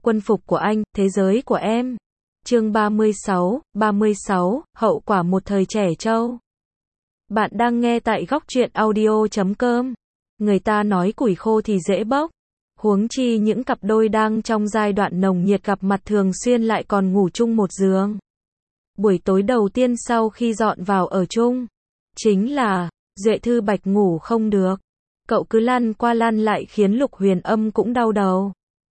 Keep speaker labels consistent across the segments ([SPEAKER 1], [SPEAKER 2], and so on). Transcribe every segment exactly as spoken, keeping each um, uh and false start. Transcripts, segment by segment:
[SPEAKER 1] Quân phục của anh, thế giới của em. Chương ba mươi sáu, ba mươi sáu, hậu quả một thời trẻ trâu. Bạn đang nghe tại góc truyện audio chấm com. Người ta nói củi khô thì dễ bốc. Huống chi những cặp đôi đang trong giai đoạn nồng nhiệt gặp mặt thường xuyên lại còn ngủ chung một giường. Buổi tối đầu tiên sau khi dọn vào ở chung, chính là, Duệ Thư Bạch ngủ không được. Cậu cứ lăn qua lăn lại khiến Lục Huyền Âm cũng đau đầu.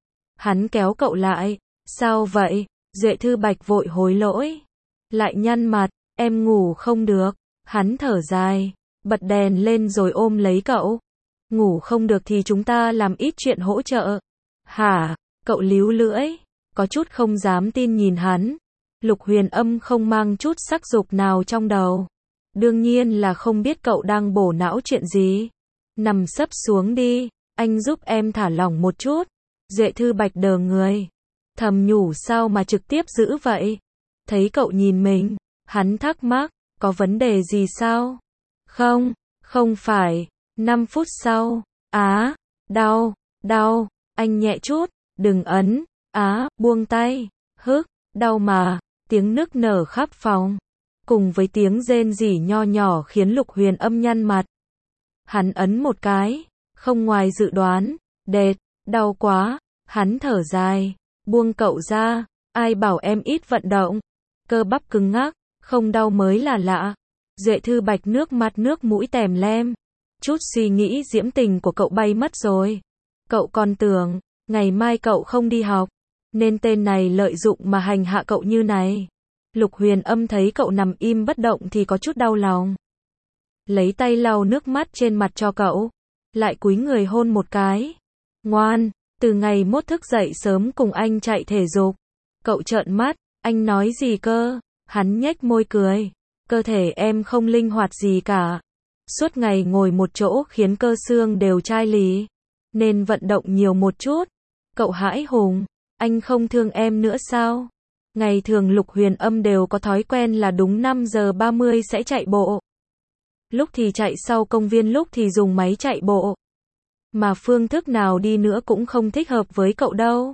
[SPEAKER 1] Hắn kéo cậu lại, sao vậy? Duệ Thư Bạch vội hối lỗi. Lại nhăn mặt, em ngủ không được. Hắn thở dài, bật đèn lên rồi ôm lấy cậu. Ngủ không được thì chúng ta làm ít chuyện hỗ trợ. Hả? Cậu líu lưỡi, có chút không dám tin nhìn hắn. Lục Huyền Âm không mang chút sắc dục nào trong đầu. Đương nhiên là không biết cậu đang bổ não chuyện gì. Nằm sấp xuống đi, anh giúp em thả lỏng một chút. Duệ Thư Bạch đờ người, thầm nhủ sao mà trực tiếp dữ vậy. Thấy cậu nhìn mình, hắn thắc mắc, có vấn đề gì sao? Không, không phải. Năm phút sau, á, đau, đau, anh nhẹ chút, đừng ấn, á, buông tay, hức, đau mà, tiếng nức nở khắp phòng. Cùng với tiếng rên rỉ nho nhỏ khiến Lục Huyền Âm nhăn mặt. Hắn ấn một cái, không ngoài dự đoán, đệt, đau quá, hắn thở dài, buông cậu ra, ai bảo em ít vận động, cơ bắp cứng ngắc, không đau mới là lạ. Duệ Thư Bạch nước mắt nước mũi tèm lem, chút suy nghĩ diễm tình của cậu bay mất rồi. Cậu còn tưởng, ngày mai cậu không đi học, nên tên này lợi dụng mà hành hạ cậu như này. Lục Huyền Âm thấy cậu nằm im bất động thì có chút đau lòng. Lấy tay lau nước mắt trên mặt cho cậu, lại cúi người hôn một cái. Ngoan, từ ngày mốt thức dậy sớm cùng anh chạy thể dục. Cậu trợn mắt, anh nói gì cơ? Hắn nhếch môi cười, cơ thể em không linh hoạt gì cả. Suốt ngày ngồi một chỗ khiến cơ xương đều chai lì, nên vận động nhiều một chút. Cậu hãi hùng, anh không thương em nữa sao? Ngày thường Lục Huyền Âm đều có thói quen là đúng năm giờ ba mươi sẽ chạy bộ. Lúc thì chạy sau công viên, lúc thì dùng máy chạy bộ. Mà phương thức nào đi nữa cũng không thích hợp với cậu đâu.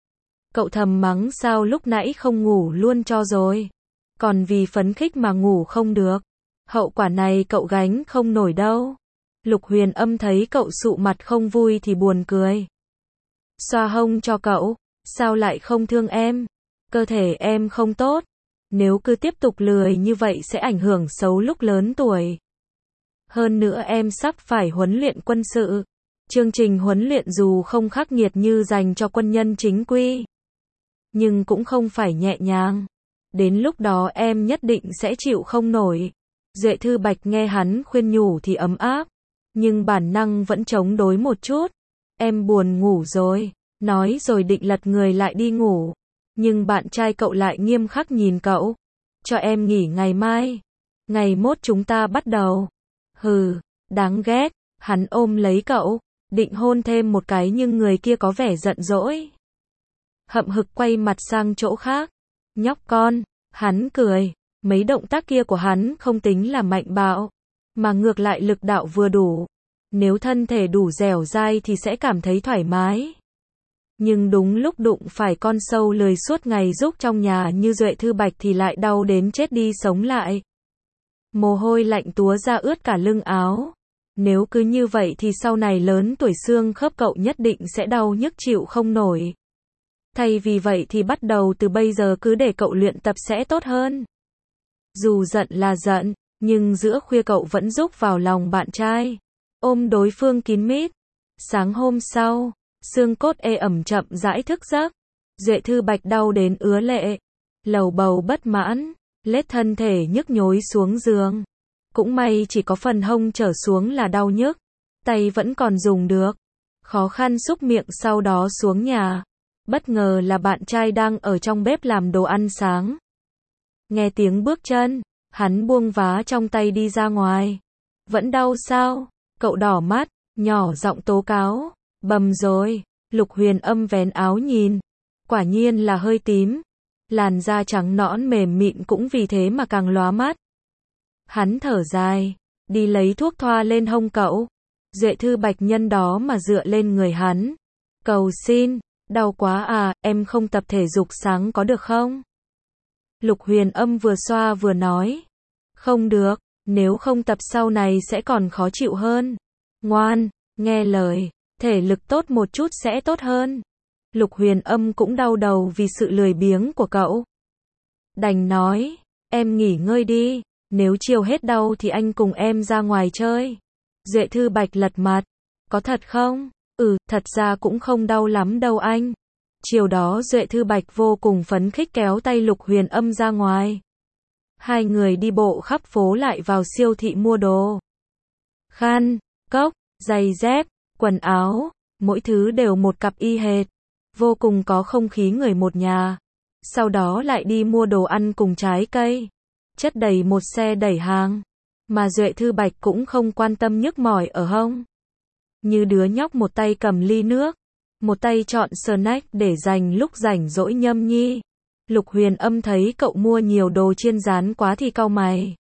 [SPEAKER 1] Cậu thầm mắng sao lúc nãy không ngủ luôn cho rồi. Còn vì phấn khích mà ngủ không được. Hậu quả này cậu gánh không nổi đâu. Lục Huyền Âm thấy cậu sụ mặt không vui thì buồn cười. Xoa hông cho cậu, sao lại không thương em? Cơ thể em không tốt. Nếu cứ tiếp tục lười như vậy sẽ ảnh hưởng xấu lúc lớn tuổi. Hơn nữa em sắp phải huấn luyện quân sự. Chương trình huấn luyện dù không khắc nghiệt như dành cho quân nhân chính quy, nhưng cũng không phải nhẹ nhàng. Đến lúc đó em nhất định sẽ chịu không nổi. Duệ Thư Bạch nghe hắn khuyên nhủ thì ấm áp, nhưng bản năng vẫn chống đối một chút. Em buồn ngủ rồi, nói rồi định lật người lại đi ngủ. Nhưng bạn trai cậu lại nghiêm khắc nhìn cậu. Cho em nghỉ ngày mai. Ngày mốt chúng ta bắt đầu. Hừ, đáng ghét. Hắn ôm lấy cậu, định hôn thêm một cái nhưng người kia có vẻ giận dỗi. Hậm hực quay mặt sang chỗ khác. Nhóc con, hắn cười. Mấy động tác kia của hắn không tính là mạnh bạo, mà ngược lại lực đạo vừa đủ. Nếu thân thể đủ dẻo dai thì sẽ cảm thấy thoải mái. Nhưng đúng lúc đụng phải con sâu lười suốt ngày rúc trong nhà như Duệ Thư Bạch thì lại đau đến chết đi sống lại. Mồ hôi lạnh túa ra ướt cả lưng áo. Nếu cứ như vậy thì sau này lớn tuổi xương khớp cậu nhất định sẽ đau nhức chịu không nổi. Thay vì vậy thì bắt đầu từ bây giờ cứ để cậu luyện tập sẽ tốt hơn. Dù giận là giận, nhưng giữa khuya cậu vẫn rúc vào lòng bạn trai, ôm đối phương kín mít. Sáng hôm sau, xương cốt ê ẩm chậm rãi thức giấc. Duệ Thư Bạch đau đến ứa lệ, lầu bầu bất mãn, lết thân thể nhức nhối xuống giường. Cũng may chỉ có phần hông trở xuống là đau nhức, tay vẫn còn dùng được. Khó khăn xúc miệng sau đó xuống nhà. Bất ngờ là bạn trai đang ở trong bếp làm đồ ăn sáng. Nghe tiếng bước chân, hắn buông vá trong tay đi ra ngoài. Vẫn đau sao? Cậu đỏ mắt, nhỏ giọng tố cáo. Bầm rồi. Lục Huyền Âm vén áo nhìn. Quả nhiên là hơi tím. Làn da trắng nõn mềm mịn cũng vì thế mà càng lóa mắt. Hắn thở dài, đi lấy thuốc thoa lên hông cậu. Duệ Thư Bạch nhân đó mà dựa lên người hắn. Cầu xin, Đau quá à, em không tập thể dục sáng có được không? Lục Huyền Âm vừa xoa vừa nói. Không được, nếu không tập sau này sẽ còn khó chịu hơn. Ngoan, nghe lời, thể lực tốt một chút sẽ tốt hơn. Lục Huyền Âm cũng đau đầu vì sự lười biếng của cậu. Đành nói, em nghỉ ngơi đi, nếu chiều hết đau thì anh cùng em ra ngoài chơi. Duệ Thư Bạch lật mặt, có thật không? Ừ, thật ra cũng không đau lắm đâu anh. Chiều đó Duệ Thư Bạch vô cùng phấn khích kéo tay Lục Huyền Âm ra ngoài. Hai người đi bộ khắp phố lại vào siêu thị mua đồ. Khăn, cốc, giày dép, quần áo, mỗi thứ đều một cặp y hệt. Vô cùng có không khí người một nhà. Sau đó lại đi mua đồ ăn cùng trái cây. Chất đầy một xe đẩy hàng. Mà Duệ Thư Bạch cũng không quan tâm nhức mỏi ở hông. Như đứa nhóc một tay cầm ly nước, một tay chọn snack để dành lúc rảnh rỗi nhâm nhi. Lục Huyền Âm thấy cậu mua nhiều đồ chiên rán quá thì cau mày.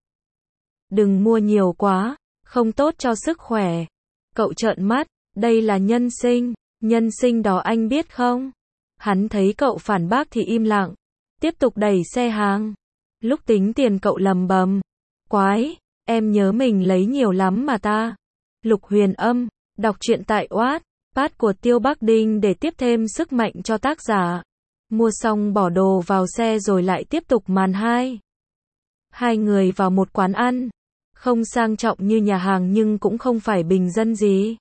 [SPEAKER 1] Đừng mua nhiều quá, không tốt cho sức khỏe. Cậu trợn mắt, đây là nhân sinh, nhân sinh đó anh biết không? Hắn thấy cậu phản bác thì im lặng, tiếp tục đẩy xe hàng. Lúc tính tiền cậu lầm bầm, quái, em nhớ mình lấy nhiều lắm mà ta. Lục Huyền Âm, đọc truyện tại Wattpad của Tiêu Bắc Đinh để tiếp thêm sức mạnh cho tác giả. Mua xong bỏ đồ vào xe rồi lại tiếp tục màn hai. Hai người vào một quán ăn, không sang trọng như nhà hàng nhưng cũng không phải bình dân gì.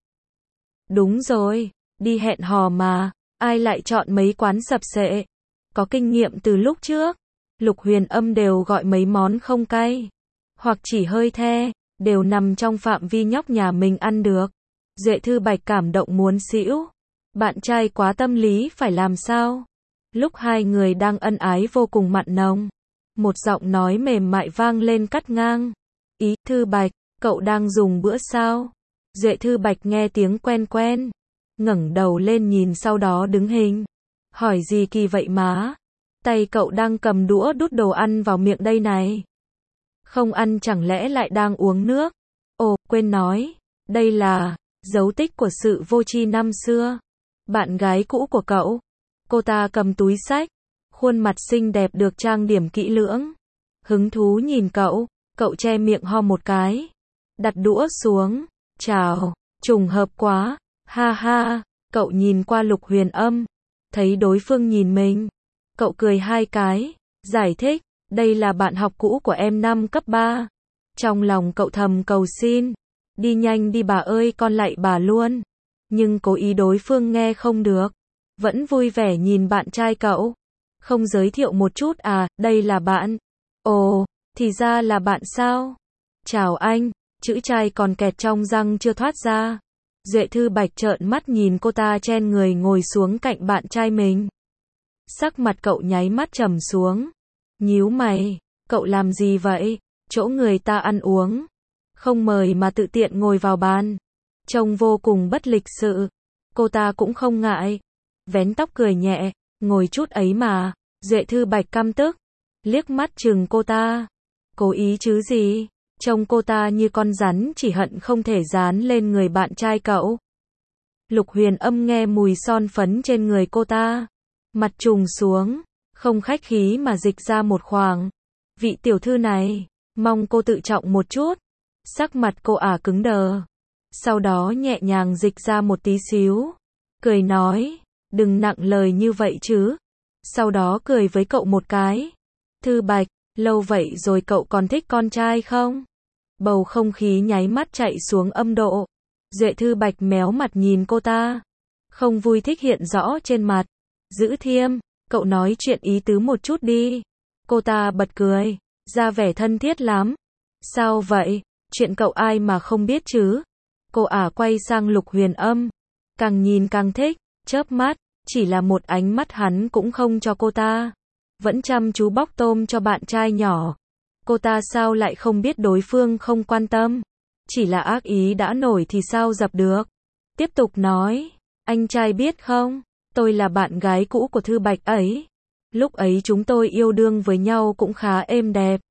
[SPEAKER 1] Đúng rồi, đi hẹn hò mà, ai lại chọn mấy quán sập sệ. Có kinh nghiệm từ lúc trước, Lục Huyền Âm đều gọi mấy món không cay, hoặc chỉ hơi the, đều nằm trong phạm vi nhóc nhà mình ăn được. Duệ Thư Bạch cảm động muốn xỉu. Bạn trai quá tâm lý phải làm sao? Lúc hai người đang ân ái vô cùng mặn nồng, một giọng nói mềm mại vang lên cắt ngang. Ý, Thư Bạch, cậu đang dùng bữa sao? Duệ Thư Bạch nghe tiếng quen quen, ngẩng đầu lên nhìn sau đó đứng hình. Hỏi gì kỳ vậy má? Tay cậu đang cầm đũa đút đồ ăn vào miệng đây này. Không ăn chẳng lẽ lại đang uống nước? Ồ, quên nói, đây là dấu tích của sự vô tri năm xưa. Bạn gái cũ của cậu. Cô ta cầm túi xách, khuôn mặt xinh đẹp được trang điểm kỹ lưỡng. Hứng thú nhìn cậu, cậu che miệng ho một cái. Đặt đũa xuống, chào, trùng hợp quá, ha ha. Cậu nhìn qua Lục Huyền Âm, thấy đối phương nhìn mình. Cậu cười hai cái, giải thích, đây là bạn học cũ của em năm cấp ba. Trong lòng cậu thầm cầu xin, đi nhanh đi bà ơi con lạy bà luôn. Nhưng cố ý đối phương nghe không được. Vẫn vui vẻ nhìn bạn trai cậu. Không giới thiệu một chút à, đây là bạn. Ồ, thì ra là bạn sao? Chào anh, chữ trai còn kẹt trong răng chưa thoát ra. Duệ Thư Bạch trợn mắt nhìn cô ta chen người ngồi xuống cạnh bạn trai mình. Sắc mặt cậu nháy mắt trầm xuống. Nhíu mày, cậu làm gì vậy? Chỗ người ta ăn uống, không mời mà tự tiện ngồi vào bàn. Trông vô cùng bất lịch sự. Cô ta cũng không ngại. Vén tóc cười nhẹ, ngồi chút ấy mà. Duệ Thư Bạch căm tức, liếc mắt chừng cô ta. Cố ý chứ gì? Trông cô ta như con rắn chỉ hận không thể dán lên người bạn trai cậu. Lục Huyền Âm nghe mùi son phấn trên người cô ta, mặt trùng xuống, không khách khí mà dịch ra một khoảng. Vị tiểu thư này, mong cô tự trọng một chút. Sắc mặt cô ả cứng đờ. Sau đó nhẹ nhàng dịch ra một tí xíu. Cười nói, đừng nặng lời như vậy chứ. Sau đó cười với cậu một cái. Thư Bạch, lâu vậy rồi cậu còn thích con trai không? Bầu không khí nháy mắt chạy xuống âm độ. Duệ Thư Bạch méo mặt nhìn cô ta. Không vui thích hiện rõ trên mặt. Giữ thiêm, cậu nói chuyện ý tứ một chút đi. Cô ta bật cười, ra vẻ thân thiết lắm. Sao vậy? Chuyện cậu ai mà không biết chứ? Cô ả quay sang Lục Huyền Âm. Càng nhìn càng thích, chớp mắt, chỉ là một ánh mắt hắn cũng không cho cô ta. Vẫn chăm chú bóc tôm cho bạn trai nhỏ. Cô ta sao lại không biết đối phương không quan tâm? Chỉ là ác ý đã nổi thì sao dập được? Tiếp tục nói, anh trai biết không? Tôi là bạn gái cũ của Thư Bạch ấy. Lúc ấy chúng tôi yêu đương với nhau cũng khá êm đẹp.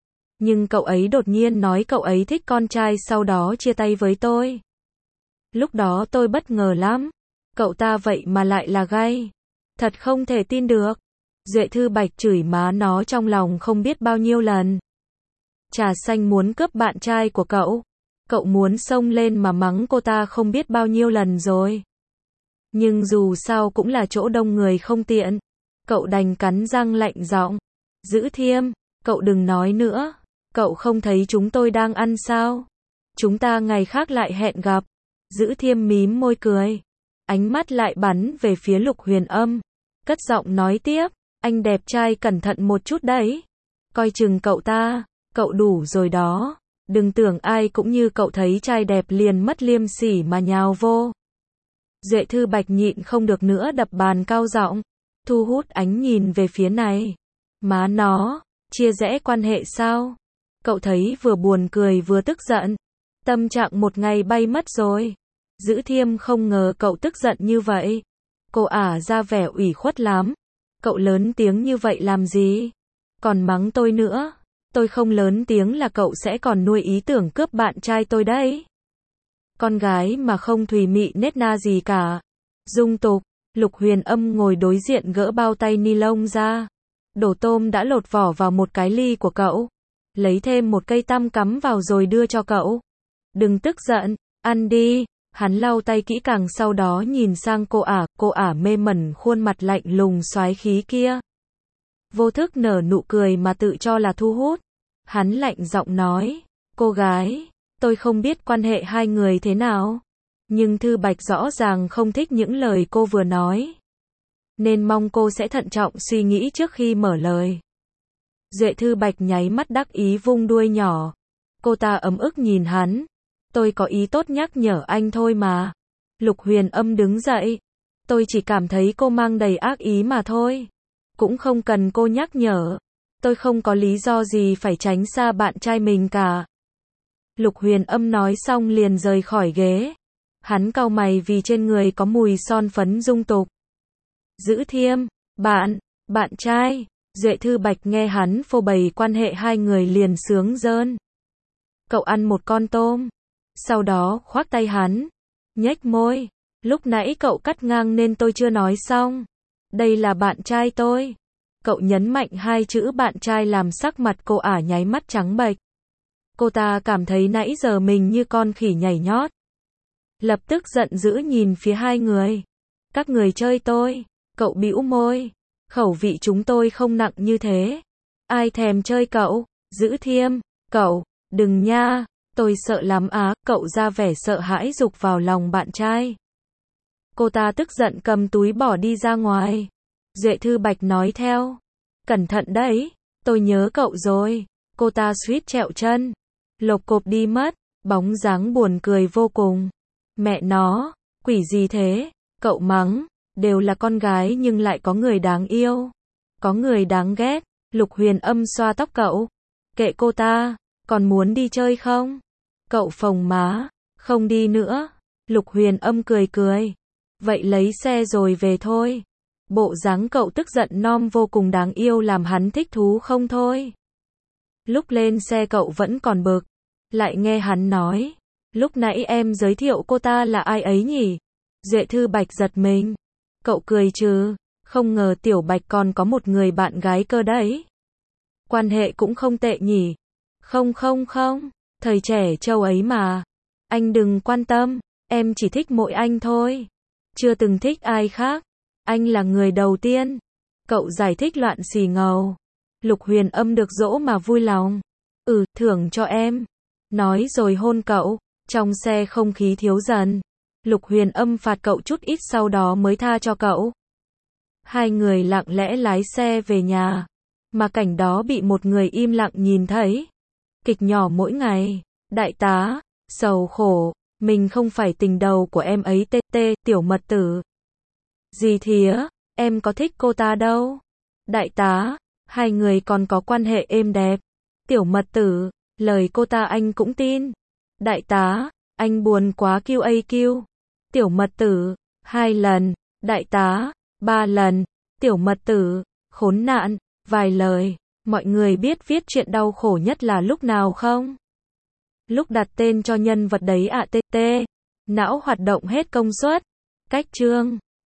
[SPEAKER 1] Nhưng cậu ấy đột nhiên nói cậu ấy thích con trai sau đó chia tay với tôi. Lúc đó tôi bất ngờ lắm. Cậu ta vậy mà lại là gay. Thật không thể tin được. Duệ Thư Bạch chửi má nó trong lòng không biết bao nhiêu lần. Trà xanh muốn cướp bạn trai của cậu. Cậu muốn xông lên mà mắng cô ta không biết bao nhiêu lần rồi. Nhưng dù sao cũng là chỗ đông người không tiện. Cậu đành cắn răng lạnh giọng. Giữ Thiêm, cậu đừng nói nữa. Cậu không thấy chúng tôi đang ăn sao? Chúng ta ngày khác lại hẹn gặp. Giữ Thiêm mím môi cười. Ánh mắt lại bắn về phía Lục Huyền Âm. Cất giọng nói tiếp. Anh đẹp trai cẩn thận một chút đấy. Coi chừng cậu ta. Cậu đủ rồi đó. Đừng tưởng ai cũng như cậu thấy trai đẹp liền mất liêm sỉ mà nhào vô. Duệ Thư Bạch nhịn không được nữa đập bàn cao giọng. Thu hút ánh nhìn về phía này. Má nó. Chia rẽ quan hệ sao? Cậu thấy vừa buồn cười vừa tức giận. Tâm trạng một ngày bay mất rồi. Giữ Thiêm không ngờ cậu tức giận như vậy. Cô ả ra vẻ ủy khuất lắm. Cậu lớn tiếng như vậy làm gì? Còn mắng tôi nữa. Tôi không lớn tiếng là cậu sẽ còn nuôi ý tưởng cướp bạn trai tôi đấy. Con gái mà không thùy mị nết na gì cả. Dung tục. Lục Huyền Âm ngồi đối diện gỡ bao tay ni lông ra. Đổ tôm đã lột vỏ vào một cái ly của cậu. Lấy thêm một cây tăm cắm vào rồi đưa cho cậu. Đừng tức giận, ăn đi. Hắn lau tay kỹ càng sau đó nhìn sang cô ả, cô ả mê mẩn khuôn mặt lạnh lùng soái khí kia. Vô thức nở nụ cười mà tự cho là thu hút. Hắn lạnh giọng nói, cô gái, tôi không biết quan hệ hai người thế nào. Nhưng Thư Bạch rõ ràng không thích những lời cô vừa nói. Nên mong cô sẽ thận trọng suy nghĩ trước khi mở lời. Duệ Thư Bạch nháy mắt đắc ý vung đuôi nhỏ. Cô ta ấm ức nhìn hắn. Tôi có ý tốt nhắc nhở anh thôi mà. Lục Huyền Âm đứng dậy. Tôi chỉ cảm thấy cô mang đầy ác ý mà thôi. Cũng không cần cô nhắc nhở. Tôi không có lý do gì phải tránh xa bạn trai mình cả. Lục Huyền Âm nói xong liền rời khỏi ghế. Hắn cau mày vì trên người có mùi son phấn dung tục. Giữ Thiêm, bạn, bạn trai. Duệ Thư Bạch nghe hắn phô bày quan hệ hai người liền sướng rơn. Cậu ăn một con tôm. Sau đó khoác tay hắn. Nhếch môi. Lúc nãy cậu cắt ngang nên tôi chưa nói xong. Đây là bạn trai tôi. Cậu nhấn mạnh hai chữ bạn trai làm sắc mặt cô ả nháy mắt trắng bệch. Cô ta cảm thấy nãy giờ mình như con khỉ nhảy nhót. Lập tức giận dữ nhìn phía hai người. Các người chơi tôi. Cậu bĩu môi. Khẩu vị chúng tôi không nặng như thế. Ai thèm chơi cậu. Giữ Thiêm. Cậu. Đừng nha. Tôi sợ lắm á. Cậu ra vẻ sợ hãi giục vào lòng bạn trai. Cô ta tức giận cầm túi bỏ đi ra ngoài. Duệ Thư Bạch nói theo. Cẩn thận đấy. Tôi nhớ cậu rồi. Cô ta suýt trẹo chân. Lộc cộp đi mất. Bóng dáng buồn cười vô cùng. Mẹ nó. Quỷ gì thế. Cậu mắng. Đều là con gái nhưng lại có người đáng yêu. Có người đáng ghét. Lục Huyền Âm xoa tóc cậu. Kệ cô ta. Còn muốn đi chơi không? Cậu phồng má. Không đi nữa. Lục Huyền Âm cười cười. Vậy lấy xe rồi về thôi. Bộ dáng cậu tức giận non vô cùng đáng yêu làm hắn thích thú không thôi. Lúc lên xe cậu vẫn còn bực. Lại nghe hắn nói. Lúc nãy em giới thiệu cô ta là ai ấy nhỉ? Duệ Thư Bạch giật mình. Cậu cười chứ. Không ngờ Tiểu Bạch còn có một người bạn gái cơ đấy. Quan hệ cũng không tệ nhỉ. Không không không. Thời trẻ trâu ấy mà. Anh đừng quan tâm. Em chỉ thích mỗi anh thôi. Chưa từng thích ai khác. Anh là người đầu tiên. Cậu giải thích loạn xì ngầu. Lục Huyền Âm được dỗ mà vui lòng. Ừ, thưởng cho em. Nói rồi hôn cậu. Trong xe không khí thiếu dần. Lục Huyền Âm phạt cậu chút ít sau đó mới tha cho cậu. Hai người lặng lẽ lái xe về nhà. Mà cảnh đó bị một người im lặng nhìn thấy. Kịch nhỏ mỗi ngày. Đại tá. Sầu khổ. Mình không phải tình đầu của em ấy tê tê, tiểu mật tử. Gì thía, em có thích cô ta đâu. Đại tá, hai người còn có quan hệ êm đẹp. Tiểu mật tử, lời cô ta anh cũng tin. Đại tá, anh buồn quá kiu a kiu. Tiểu mật tử, hai lần. Đại tá, ba lần. Tiểu mật tử, khốn nạn, vài lời. Mọi người biết viết chuyện đau khổ nhất là lúc nào không? Lúc đặt tên cho nhân vật đấy ạ tê tê. Não hoạt động hết công suất. Cách chương